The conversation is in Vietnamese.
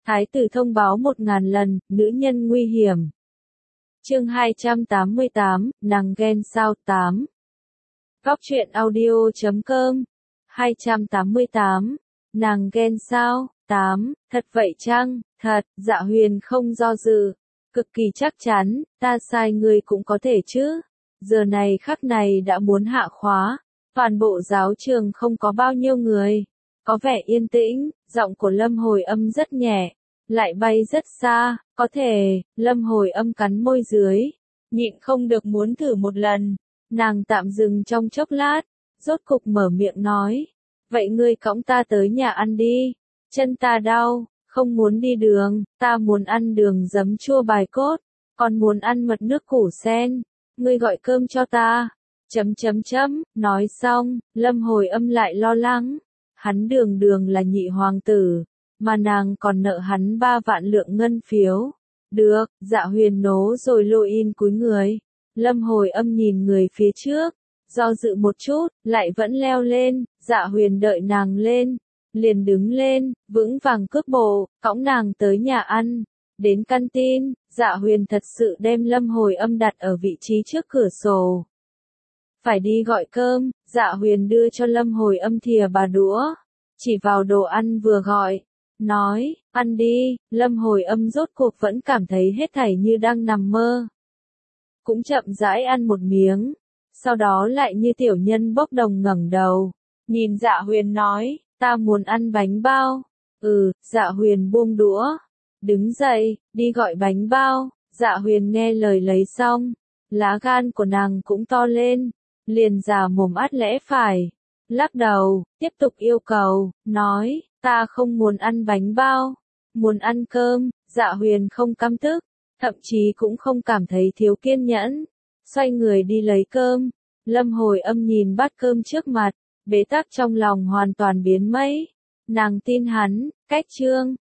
Thái tử thông báo 1000 lần, nữ nhân nguy hiểm. Chương 288, nàng ghen sao 8. Góc truyện audio.com 288. Nàng ghen sao? 8. Thật vậy chăng? Thật. Dạ Huyền không do dự, cực kỳ chắc chắn, ta sai ngươi cũng có thể chứ. Giờ này khắc này đã muốn hạ khóa, toàn bộ giáo trường không có bao nhiêu người. Có vẻ yên tĩnh, giọng của Lâm Hồi Âm rất nhẹ, lại bay rất xa, có thể. Lâm Hồi Âm cắn môi dưới, nhịn không được muốn thử một lần. Nàng tạm dừng trong chốc lát, rốt cục mở miệng nói, vậy ngươi cõng ta tới nhà ăn đi, chân ta đau, không muốn đi đường, ta muốn ăn đường giấm chua bài cốt, còn muốn ăn mật nước củ sen, ngươi gọi cơm cho ta. Nói xong, Lâm Hồi Âm lại lo lắng, hắn đường là nhị hoàng tử, mà nàng còn nợ hắn 3 vạn lượng ngân phiếu. Được. Dạ Huyền nố rồi lôi in cúi người. Lâm Hồi Âm nhìn người phía trước, do dự một chút, lại vẫn leo lên. Dạ Huyền đợi nàng lên, liền đứng lên, vững vàng cước bộ, cõng nàng tới nhà ăn. Đến canteen, Dạ Huyền thật sự đem Lâm Hồi Âm đặt ở vị trí trước cửa sổ. Phải đi gọi cơm, Dạ Huyền đưa cho Lâm Hồi Âm thìa bà đũa, chỉ vào đồ ăn vừa gọi, nói, ăn đi. Lâm Hồi Âm rốt cuộc vẫn cảm thấy hết thảy như đang nằm mơ. Cũng chậm rãi ăn một miếng, sau đó lại như tiểu nhân bốc đồng ngẩng đầu, nhìn Dạ Huyền nói, ta muốn ăn bánh bao. Dạ Huyền buông đũa, đứng dậy, đi gọi bánh bao. Dạ Huyền nghe lời lấy xong, lá gan của nàng cũng to lên, liền già mồm át lẽ phải, lắc đầu, tiếp tục yêu cầu, nói, ta không muốn ăn bánh bao, muốn ăn cơm. Dạ Huyền không căm tức, thậm chí cũng không cảm thấy thiếu kiên nhẫn, xoay người đi lấy cơm. Lâm Hồi Âm nhìn bát cơm trước mặt, bế tắc trong lòng hoàn toàn biến mất. Nàng tin hắn, cách chương